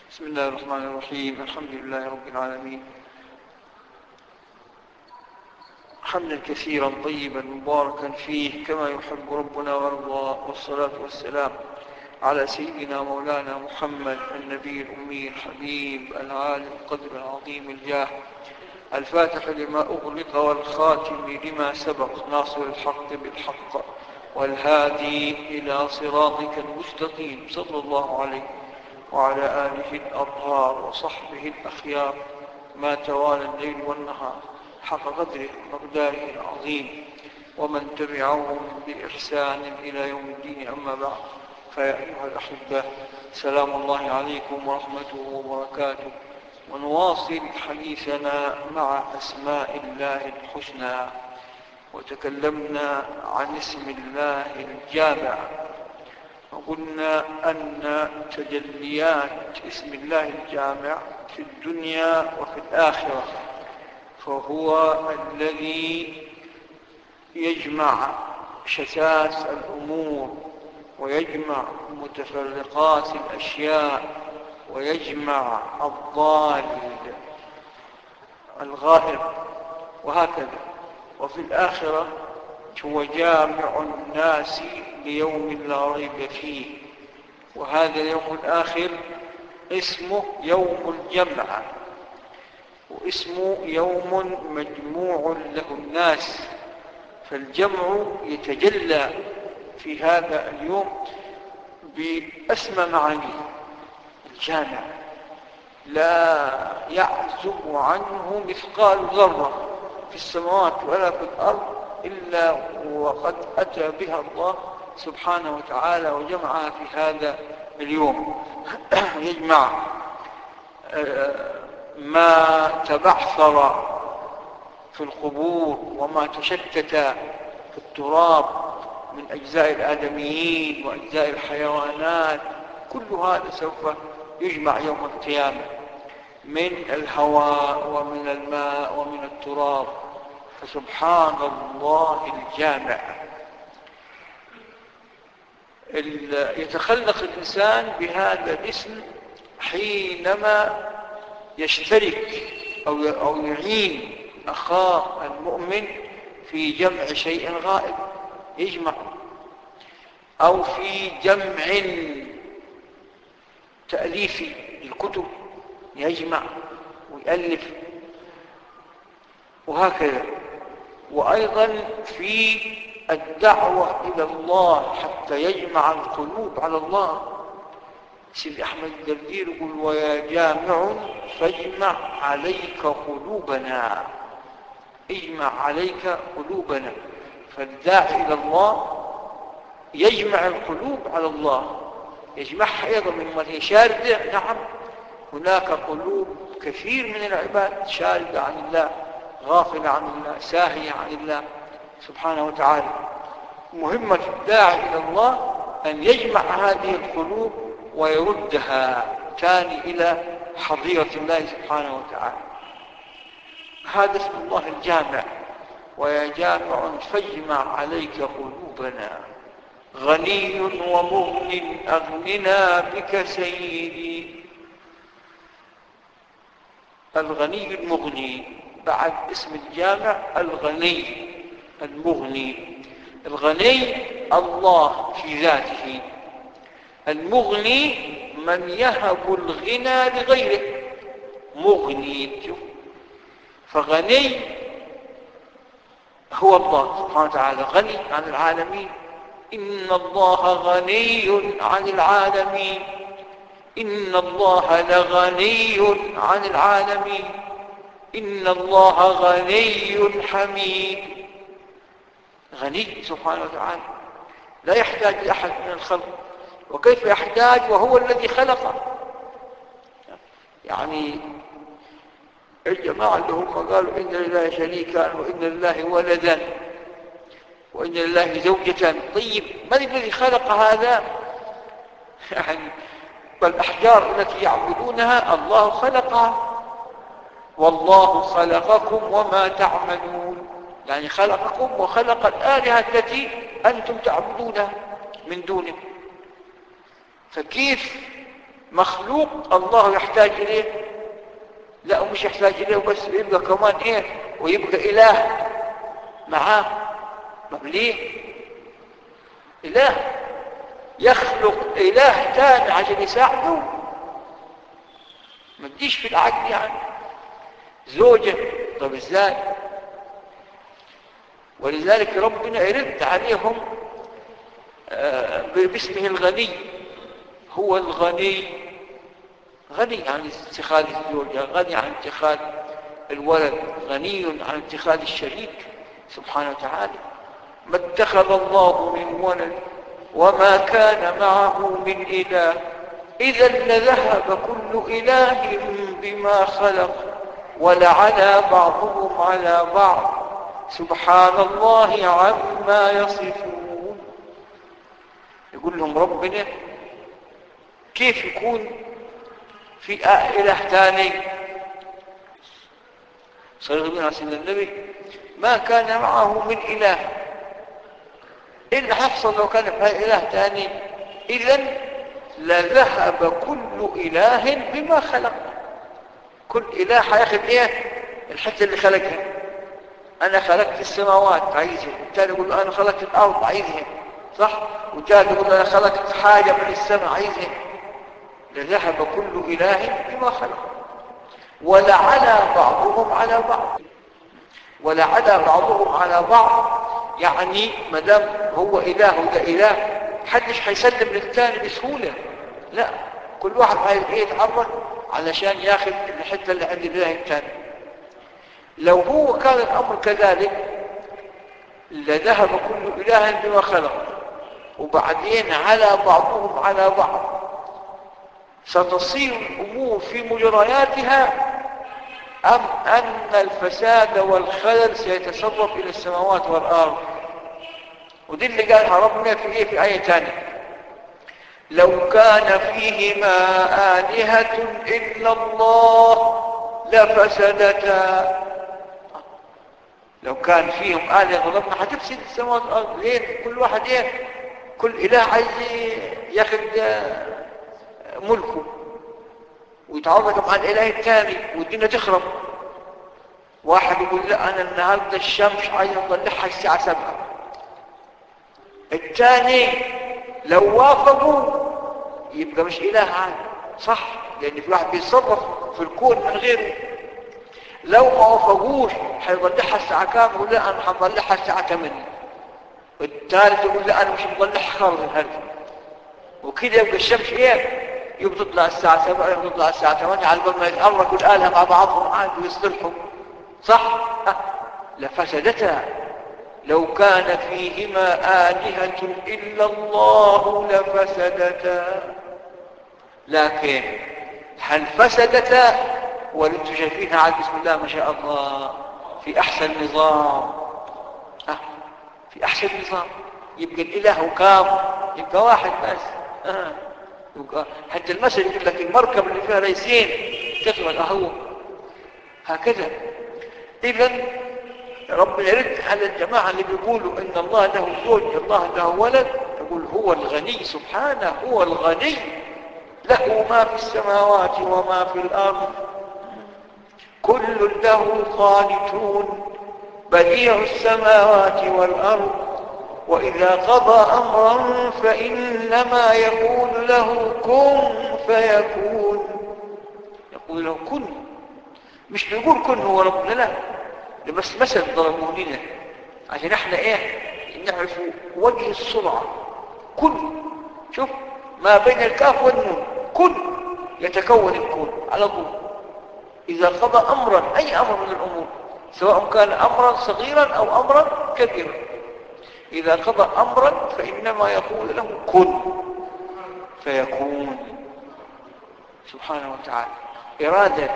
بسم الله الرحمن الرحيم. الحمد لله رب العالمين، حمدا كثيرا طيبا مباركا فيه كما يحب ربنا ويرضى، والصلاة والسلام على سيدنا مولانا محمد النبي الأمي الحبيب العالي القدر العظيم الجاه، الفاتح لما أغلق والخاتم لما سبق، ناصر الحق بالحق والهادي إلى صراطك المستقيم، صلى الله عليه وعلى آله الأطهار وصحبه الأخيار، ما توالى الليل والنهار، حق قدره ومقداره العظيم، ومن تبعهم بإحسان إلى يوم الدين. أما بعد، فيا أيها الأحبة، سلام الله عليكم ورحمته وبركاته. ونواصل حديثنا مع أسماء الله الحسنى، وتكلمنا عن اسم الله الجامع، وقلنا أن تجليات اسم الله الجامع في الدنيا وفي الآخرة، فهو الذي يجمع شتات الأمور، ويجمع متفرقات الأشياء، ويجمع الضال الغائب، وهكذا. وفي الآخرة هو جامع الناس ليوم لا ريب فيه، وهذا اليوم الآخر اسمه يوم الجمع، واسمه يوم مجموع له الناس، فالجمع يتجلى في هذا اليوم بأسمى معانيه. الجامع لا يعزب عنه مثقال ذرة في السماوات ولا في الأرض إلا وقد أتى بها الله سبحانه وتعالى وجمعها في هذا اليوم. يجمع ما تبعثر في القبور وما تشتت في التراب من أجزاء الآدميين وأجزاء الحيوانات، كل هذا سوف يجمع يوم القيامة، من الهواء ومن الماء ومن التراب. فسبحان الله الجامع. يتخلق الإنسان بهذا الاسم حينما يشترك أو يعين أخاه المؤمن في جمع شيء غائب، يجمع، أو في جمع تأليف الكتب، يجمع ويألف، وهكذا. وأيضا في الدعوة إلى الله حتى يجمع القلوب على الله. سيد أحمد الدردير يقول: ويا جامع فاجمع عليك قلوبنا، اجمع عليك قلوبنا. فالداعي إلى الله يجمع القلوب على الله، يجمعها أيضا ممن هي شاردة. نعم، هناك قلوب كثير من العباد شاردة عن الله، غافلة عن الله، ساهية عن الله سبحانه وتعالى. مهمة الداعي إلى الله أن يجمع هذه القلوب ويردها تاني إلى حضيرة الله سبحانه وتعالى. هذا اسم الله الجامع. ويا جامع فاجمع عليك قلوبنا، غني ومغن أغننا بك سيدي. الغني المغني، بعد اسم الجامع الغني المغني. الغني الله في ذاته، المغني من يهب الغنى لغيره، مغني. فغني هو الله سبحانه وتعالى، غني عن العالمين. إن الله غني عن العالمين، إن الله لغني عن العالمين، إن الله غني حميد. غني سبحانه وتعالى، لا يحتاج لأحد من الخلق. وكيف يحتاج وهو الذي خلقه؟ يعني الجماعة اللي هم قالوا إن لله شريكا وإن لله ولدا وإن لله زوجة، طيب من الذي خلق هذا؟ يعني فالأحجار التي يعبدونها الله خلقها. والله خلقكم وما تعملون، يعني خلقكم وخلق الآلهة التي أنتم تعبدونها من دونه. فكيف مخلوق الله يحتاج إليه؟ لا، ومش يحتاج إليه وبس، يبقى كمان إيه؟ ويبقى إله معاه. ليه؟ إله يخلق إله تاني عشان يساعده؟ ما تجيش في العقل يعني. زوجة، طب ازاي؟ ولذلك ربنا يرد عليهم باسمه الغني. هو الغني، غني عن اتخاذ الزوجة، غني عن اتخاذ الولد، غني عن اتخاذ الشريك سبحانه وتعالى. ما اتخذ الله من ولد وما كان معه من إله إذا لذهب كل إله بما خلق ولعلى بعضهم على بعض سبحان الله عما يصفون. يقول لهم ربنا كيف يكون في إله ثاني؟ صلى الله عليه وسلم النبي ما كان معه من إله. إيه اللي حصل لو كان في إله ثاني؟ إذن لذهب كل إله بما خلق. كل إله حياخذ إيه؟ الحتة اللي خلقها. أنا خلقت السماوات عايزها، والثاني يقول أنا خلقت الأرض عايزها، صح؟ والثالث يقول أنا خلقت حاجة من السماء عايزها. لذهب كل إله بما خلق ولعلى بعضهم على بعض. ولعلى بعضهم على بعض يعني ما دام هو إله وده إله محدش حيسلم للثاني بسهولة. لا، كل واحد عايز يتعرض علشان ياخذ الحته اللي عند الاله الثاني. لو هو كان الامر كذلك لذهب كل اله بما خلق، وبعدين على بعضهم على بعض ستصير الامور في مجرياتها، ام ان الفساد والخلل سيتسرب الى السماوات والارض. ودي اللي قالها ربنا في ايه؟ في ايه ثانيه: لو كان فيهما آلهة إلا الله لفسدتا. لو كان فيهم آلهة ربنا حتفسد السماوات والأرض. ليه؟ كل واحد ايه؟ كل إله عايز ياخذ ملكه ويتعرض مع الإله الثاني والدنيا تخرب. واحد يقول لا أنا النهارده الشمس عايز أطلعها الساعة 7، الثاني لو وافقوا يبقى مش إله عادي، صح؟ لأن في واحد بيتصرف في الكون من غيره. لو ما وافقوش هيطلعها الساعة كام؟ يقول لا أنا هطلعها الساعة 8. والثالث يقول لا أنا مش مطلعها خالص النهارده. وكده يبقى الشمس إيه؟ يبقى تطلع الساعة 7 يبقى تطلع الساعة 8 على بال ما يتأرقوا الآلهة مع بعضهم عاد ويصلحوا، صح؟ لفسدتها. لو كان فيهما آلهة إلا الله لفسدتا. لكن هل فسدتا وانتم شايفينها على بسم الله ما شاء الله في أحسن نظام؟ في أحسن نظام. يبقى الإله كام؟ يبقى واحد بس. يبقى حتى المثل يقول لك المركب اللي فيها رئيسين تغرق أهو هكذا. إذن ربنا يرد على الجماعة اللي بيقولوا إن الله له زوج الله له ولد، يقول هو الغني سبحانه، هو الغني له ما في السماوات وما في الأرض كل له قانتون بديع السماوات والأرض وإذا قضى أمرا فإنما يقول له كن فيكون. يقول له كن، مش بيقول كن هو ربنا، لا، ده بس مثل ضربوه لنا عشان احنا ايه؟ نعرف وجه السرعة. كن، شوف ما بين الكاف والنون، كن يتكون الكون على طول. إذا قضى أمرا، أي أمر من الأمور، سواء كان أمرا صغيرا أو أمرا كبيرا، إذا قضى أمرا فإنما يقول له كن فيكون سبحانه وتعالى إرادة.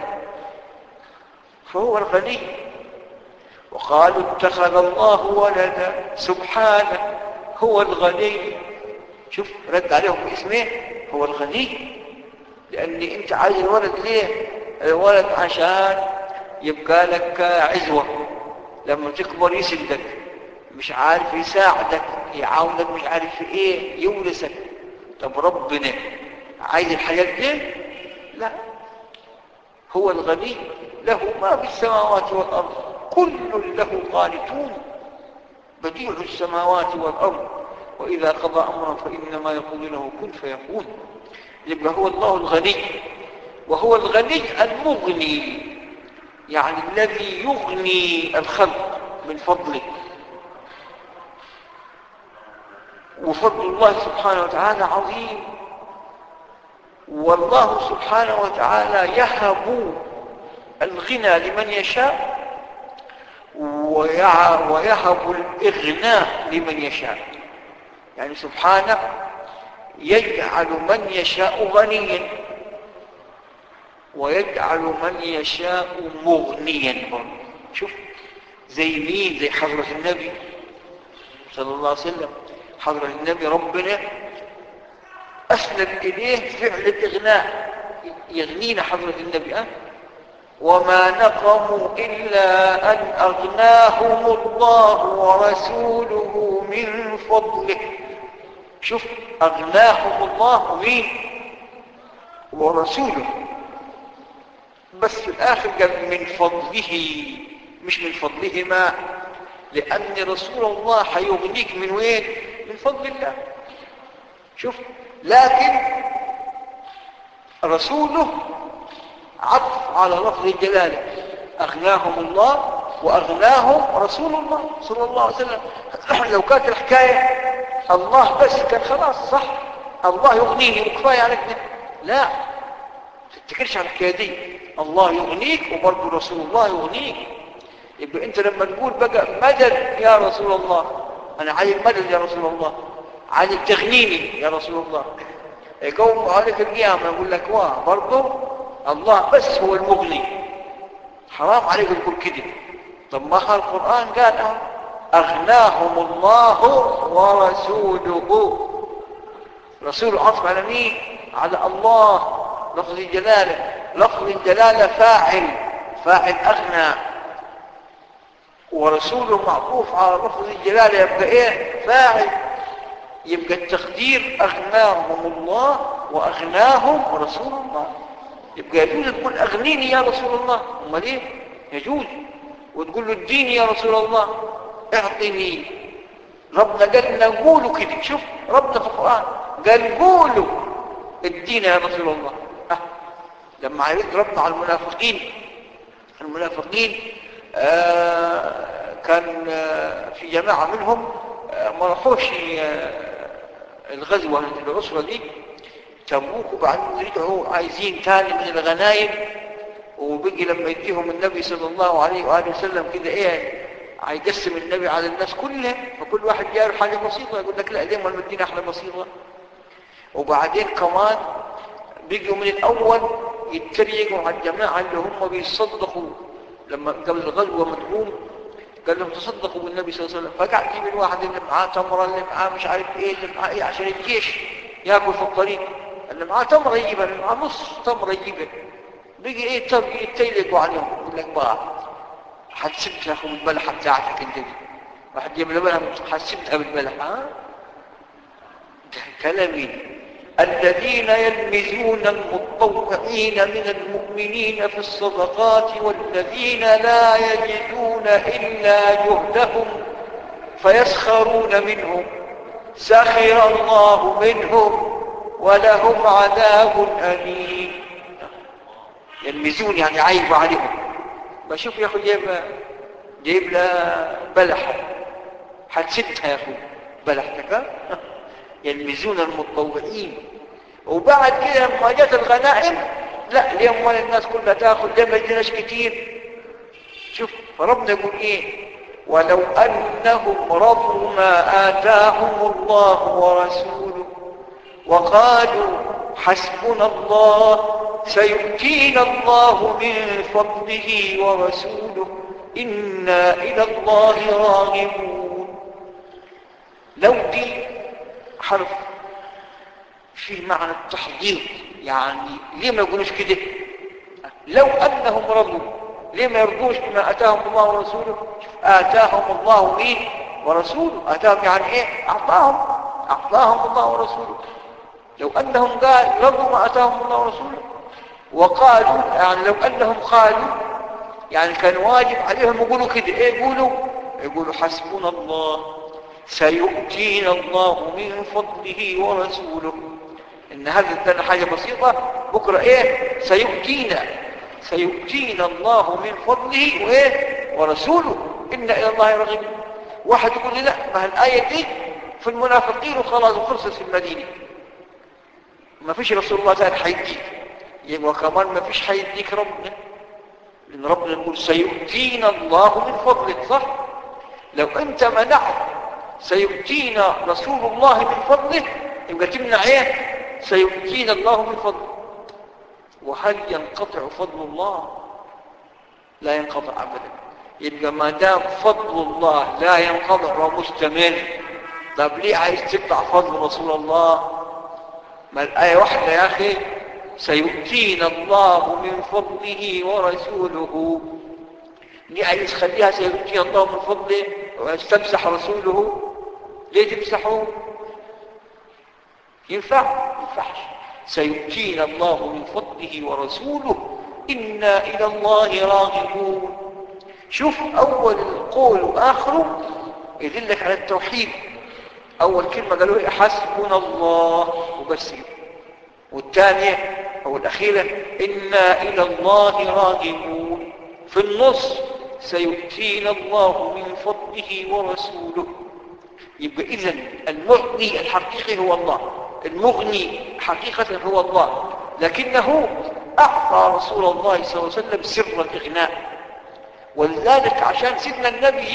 فهو الغني. وقالوا اتخذ الله ولدا سبحانه، هو الغني. شوف رد عليهم باسمه، هو الغني. لأن أنت عايز الولد ليه؟ الولد عشان يبقى لك عزوة، لما تكبر يسندك، مش عارف يساعدك، يعاونك، مش عارف ايه، يورثك. طب ربنا عايز الحياة دي؟ لا، هو الغني له ما في السماوات والأرض كل له قانتون، بديع السماوات والأرض، وإذا قضى أمرا فإنما يقول له كن فيكون. يبقى هو الله الغني، وهو الغني المغني، يعني الذي يغني الخلق من فضله. وفضل الله سبحانه وتعالى عظيم، والله سبحانه وتعالى يهب الغنى لمن يشاء ويهب الإغناء لمن يشاء. يعني سبحانه يجعل من يشاء غنيا ويجعل من يشاء مغنيا. شوف زي مين؟ زي حضرة النبي صلى الله عليه وسلم. حضرة النبي ربنا أسند إليه فعل الإغناء، يغنينا حضرة النبي. وما نقموا إلا أن أغناهم الله ورسوله من فضله. شوف، أغناهم الله مين؟ ورسوله، بس في الآخر قال من فضله، مش من فضلهما، لأن رسول الله حيغنيك من وين؟ من فضل الله. شوف، لكن رسوله عطف على لفظ الجلالة، أغناهم الله وأغناهم رسول الله صلى الله عليه وسلم. لو كانت الحكاية الله بس كان خلاص صح، الله يغنيني وكفاية على كده. لا، تفتكرش على الحكاية دي، الله يغنيك وبرضه رسول الله يغنيك. يبقى انت لما تقول بقى مدد يا رسول الله، انا عايز مدد يا رسول الله، عايز تغنيني يا رسول الله، يقوم عليك القيامة يقول لك واه برضه الله بس هو المغني. حرام عليك تقول كده. طب ما القرآن قال أغناهم الله ورسوله. رسوله عطف على مين؟ على الله، لفظ الجلالة. لفظ الجلالة فاعل أغنى، ورسوله معطوف على لفظ الجلالة، يبقى ايه؟ فاعل. يبقى التقدير أغناهم الله وأغناهم رسول الله. يبقى يجوز تقول أغنيني يا رسول الله، أمال إيه؟ يجوز. وتقول له اديني يا رسول الله، اعطني. ربنا قال نقولوا كده. شوف ربنا في القرآن قال قولوا ادينا يا رسول الله. لما عرض ربنا على المنافقين كان في جماعة منهم ما راحوش الغزوة الأسرة دي تبوك، وبعدين رجعوا عايزين تاني من الغنايم. وبقي لما يديهم النبي صلى الله عليه وآله وسلم كده ايه، هيقسم النبي على الناس كلها، فكل واحد جاء حاجة بسيطة يقول لك لا ليه ما المدينة احنا بسيطة. وبعدين كمان بقوا من الأول يتريقوا على الجماعة اللي هم بيصدقوا. لما قبل الغزوة مدعوم قال لهم تصدقوا بالنبي صلى الله عليه وسلم، فقعد يجيب الواحد اللي معاه تمرة، اللي معاه مش عارف ايه، اللي معاه ايه عشان الجيش ياكل في الطريق، اللي معاه تمرة يجيبها، اللي معاه نص تمرة يجيبها. بقي ايه يتيلقوا عليهم، يقول لك بقى حتسبتها اخو بالبلحة بتاعتك انت دي، واحد يجيب لبنها حتسبتها بالبلحة. كلامين الذين يلمزون المتطوعين من المؤمنين في الصدقات والذين لا يجدون إلا جهدهم فيسخرون منهم سخر الله منهم ولهم عذاب أليم. يلمزون يعني عيب عليهم. بشوف يا أخو جايب له بلحة حتسدها يا أخو بلحتك. يلمزون المتطوعين. وبعد كده لما جت الغنائم لا ليه امال الناس كلها تاخذ، ليه ما يجيناش كتير؟ شوف فربنا يقول ايه؟ ولو انهم رضوا ما اتاهم الله ورسوله وقالوا حسبنا الله سيؤتينا الله من فضله ورسوله انا الى الله راغبون. لو دي حرف في معنى التحضير، يعني ليه ما يقولوش كده؟ لو أنهم رضوا ليه ما يرضوش بما أتاهم الله ورسوله؟ آتاهم الله مين؟ ورسوله. آتاهم يعني إيه؟ أعطاهم الله ورسوله. لو أنهم قال رضوا ما أتاهم الله ورسوله وقالوا، يعني لو أنهم قالوا يعني كان واجب عليهم يقولوا كده، إيه يقولوا حسبنا الله سيؤتينا الله من فضله ورسوله. إن هذا حاجة بسيطة، بكرة إيه سيؤتينا الله من فضله وإيه ورسوله إن إلى الله راغبون. واحد يقول لي لا، ما الآية دي في المنافقين وخلاص وخلصت في المدينة، ما فيش رسول الله ثاني حيديك، يبقى كمان ما فيش حيديك ربنا، لأن ربنا يقول سيؤتينا الله من فضله، صح؟ لو أنت منعت سيؤتينا رسول الله من فضله يبقى تمنع إيه؟ سيؤتينا الله من فضله. وهل ينقطع فضل الله؟ لا ينقطع أبدا. يبقى ما دام فضل الله لا ينقطع ومستمر، طب ليه عايز تقطع فضل رسول الله؟ ما الآية واحدة يا أخي، سيؤتينا الله من فضله ورسوله، ليه عايز تخليها سيؤتينا الله من فضله ويستمسح رسوله؟ ليه تمسحه؟ ينفعش. سيؤتينا الله من فضله ورسوله إنا إلى الله راغبون. شوف أول القول وآخره يدلك على التوحيد. أول كلمة قالوا إيه؟ حسبنا الله وبس. والثانية أو الأخيرة إنا إلى الله راغبون. في النص سيؤتينا الله من فضله ورسوله. يبقى إذن المغني الحقيقي هو الله، المغني حقيقة هو الله، لكنه أعطى رسول الله صلى الله عليه وسلم سر الإغناء. ولذلك عشان سيدنا النبي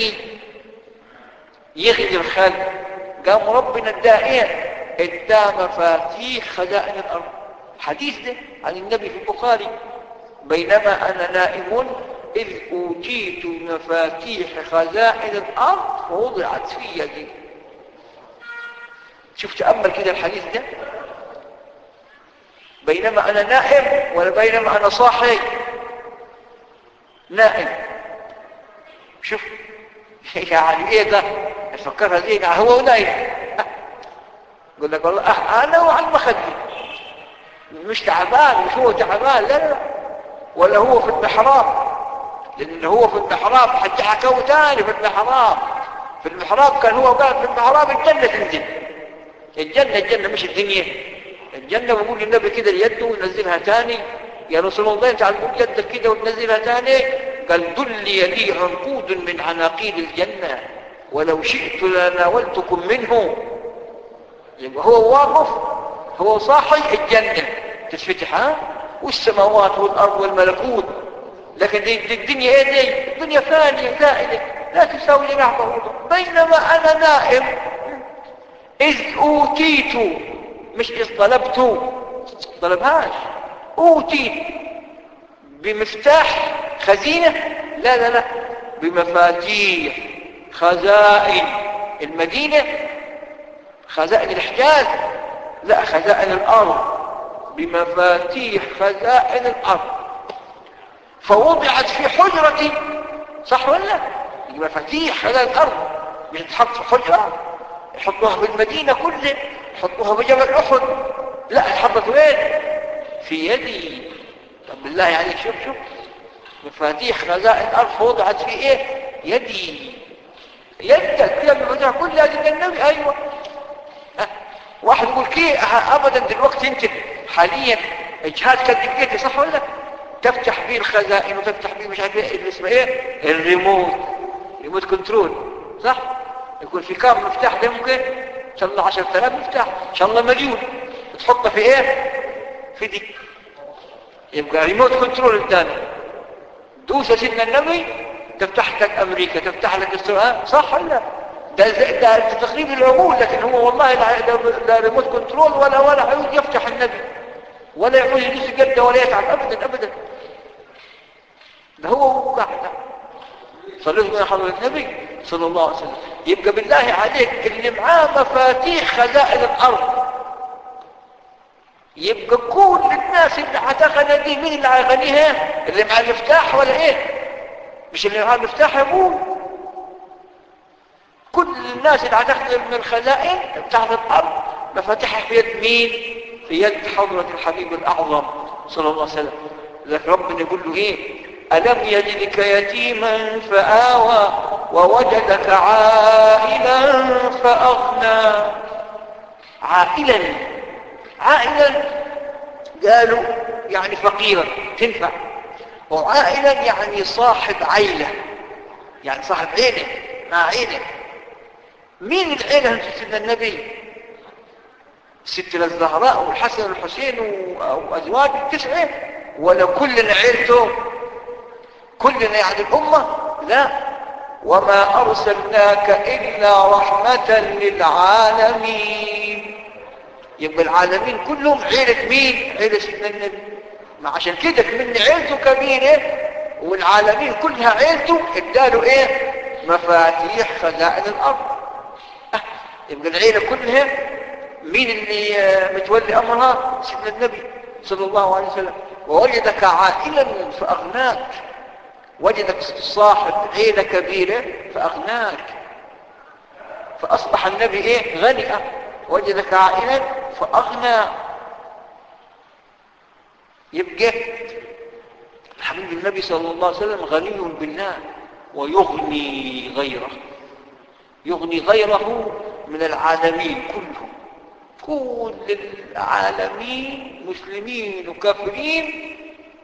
يغني الخلق، قام ربنا ادى مفاتيح خزائن الأرض. حديث ده عن النبي في البخاري، بينما أنا نائم إذ أوتيت مفاتيح خزائن الأرض فوضعت في يدي. شوف تأمل كده الحديث ده، بينما أنا نائم ولا بينما أنا صاحي؟ نائم. شوف يعني إيه ده؟ أفكرها زين، هو نائم يقول لك والله أنا وعلى المخدة، مش تعبان، مش هو تعبان، لا ولا هو في المحراب، لأن هو في المحراب حتى حكوا تاني في المحراب كان هو قاعد في المحراب، الجنة تنزل، الجنة مش الدنيا. الجنة بيقول للنبي كده اليد وينزلها تاني، يا رسول الله انت على يدك كده وتنزلها تاني، قال دلي لي عنقود من عناقيد الجنة ولو شئت لناولتكم منه. يبقى هو واقف، هو صاحي، الجنة تتفتح والسماوات والأرض والملكوت، لكن دي الدنيا ايه؟ دي الدنيا فانية زائلة لا تساوي جناح بعوضة. بينما أنا نائم إذ أوتيت، مش إذ طلبهاش، أوتيت بمفتاح خزينة، لا بمفاتيح خزائن المدينة، خزائن الحجاز، لا خزائن الأرض، بمفاتيح خزائن الأرض فوضعت في حجرتي. صح ولا؟ مفاتيح خزائن الأرض مش تحط في حجرة، يحطوها بالمدينة كلها، يحطوها بجبل أحد، لا تحطت وين؟ في يدي. طب بالله عليك شوف مفاتيح خزائن الأرض وضعت في ايه؟ يدي. يدك كده المفاتيح كلها دي النبي. ايوه. واحد يقول كي ابدا دلوقتي انت حاليا الجهاز كالدكتاتي، صح ولا؟ تفتح بيه الخزائن وتفتح بيه مش عارف ايه اللي اسمه ايه؟ ريموت كنترول، صح؟ يكون في كام مفتاح ده ممكن ان شاء الله 10,000 مفتاح، ان شاء الله مليون، تحطه في ايه؟ في دي. يبقى ريموت كنترول الثاني. دوس سيدنا النبي تفتح لك امريكا، تفتح لك السؤال، صح ولا؟ ده تقريب العقول، لكن هو والله لا ريموت كنترول ولا عاوز يفتح النبي ولا يعوز يدوس جده ولا يتعب ابدا. ده هو قاعد. صلوا على حضرة النبي صلى الله عليه وسلم. يبقى بالله عليك اللي معاه مفاتيح خزائن الارض، يبقى كل الناس اللي هتغنى دي مين اللي هيغنيها؟ اللي معاه المفتاح ولا ايه؟ مش اللي معاه المفتاح يقول. كل الناس اللي هتخدم من الخزائن بتاعت الارض مفاتيحها في يد مين؟ في يد حضرة الحبيب الأعظم صلى الله عليه وسلم. لذلك ربنا يقول له إيه؟ ألم يجدك يتيما فآوى ووجدك عائلا فأغنى. عائلا، عائلا قالوا يعني فقيرا تنفع، وعائلا يعني صاحب عيلة، يعني صاحب عيلة مع عيلة. مين العيلة اللي سيدنا النبي؟ ست الزهراء والحسن والحسين وأزواج 9، ولا كلنا عيلته؟ كلنا يعني الأمة؟ لا، وما أرسلناك إلا رحمة للعالمين. يبقى العالمين كلهم عيلة مين؟ عيلة سيدنا النبي. ما عشان كده من عيلته كبيرة والعالمين كلها عيلته اداله ايه؟ مفاتيح خزائن الأرض. يبقى العيلة كلها مين اللي متولي أمرها؟ سيدنا النبي صلى الله عليه وسلم. ووجدك عائلا فأغناك، وجدك صاحب عيلة كبيرة فأغناك، فأصبح النبي إيه؟ غني. وجدك عائلا فأغنى. يبقى حبيب النبي صلى الله عليه وسلم غني بالله ويغني غيره، يغني غيره من العالمين كلهم. كل العالمين مسلمين وكافرين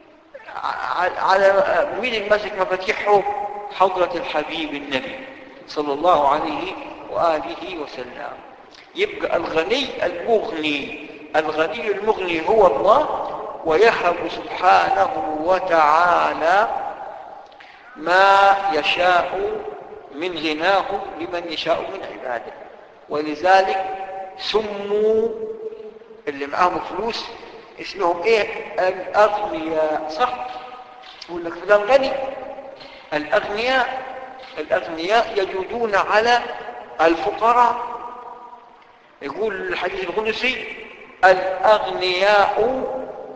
على مين المسك مفاتيحه؟ حضرة الحبيب النبي صلى الله عليه وآله وسلم. يبقى الغني المغني، الغني المغني هو الله، ويهب سبحانه وتعالى ما يشاء من غناه لمن يشاء من عباده. ولذلك سموا اللي معاهم فلوس اسمهم ايه؟ الأغنياء. صح؟ يقول لك فلان غني. الأغنياء، الأغنياء يجودون على الفقراء. يقول الحديث القدسي الأغنياء،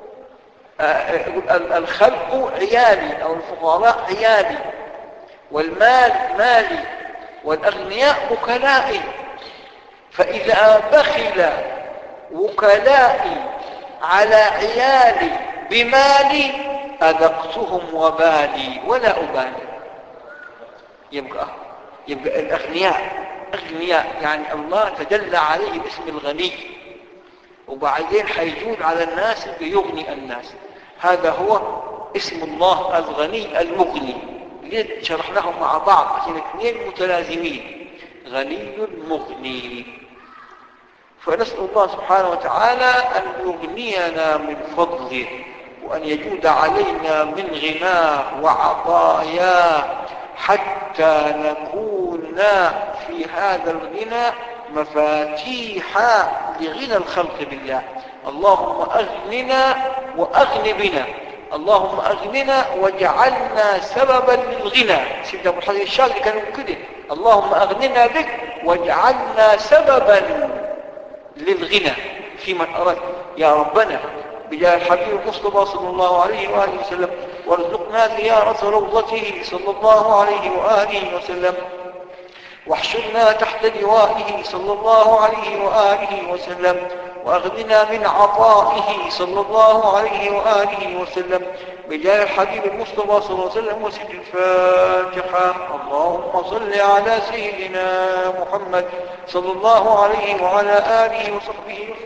يقول الخلق عيالي أو الفقراء عيالي، والمال مالي، والأغنياء وكلائي. فإذا بخل وكلائي على عيالي بمالي أذقتهم وبالي ولا أبالي. يبقى الأغنياء أغنياء يعني الله تجلى عليه باسم الغني، وبعدين حيجود على الناس بيغني الناس. هذا هو اسم الله الغني المغني. ليه شرحناهم مع بعض؟ عشان اثنين متلازمين، غني مغني. فنسأل الله سبحانه وتعالى أن يغنينا من فضله، وأن يجود علينا من غناه وعطاياه، حتى نكون في هذا الغنى مفاتيح لغنى الخلق بالله. اللهم أغننا وأغن بنا، اللهم أغننا واجعلنا سببا للغنى. سيدنا أبو الحسن الشاذلي كانوا كده، اللهم أغننا بك واجعلنا سببا للغنى في من أردت يا ربنا، بجاه الحبيب المصطفى صلى الله عليه وآله وسلم، وارزقنا زيارة روضته صلى الله عليه وآله وسلم، واحشرنا تحت لوائه صلى الله عليه وآله وسلم، وأغننا من عطائه صلى الله عليه وآله وسلم، بجاه الحبيب المصطفى صلى الله عليه وسلم. وسجد الفاتحة. اللهم صل على سيدنا محمد صلى الله عليه وعلى آله وصحبه وسلم.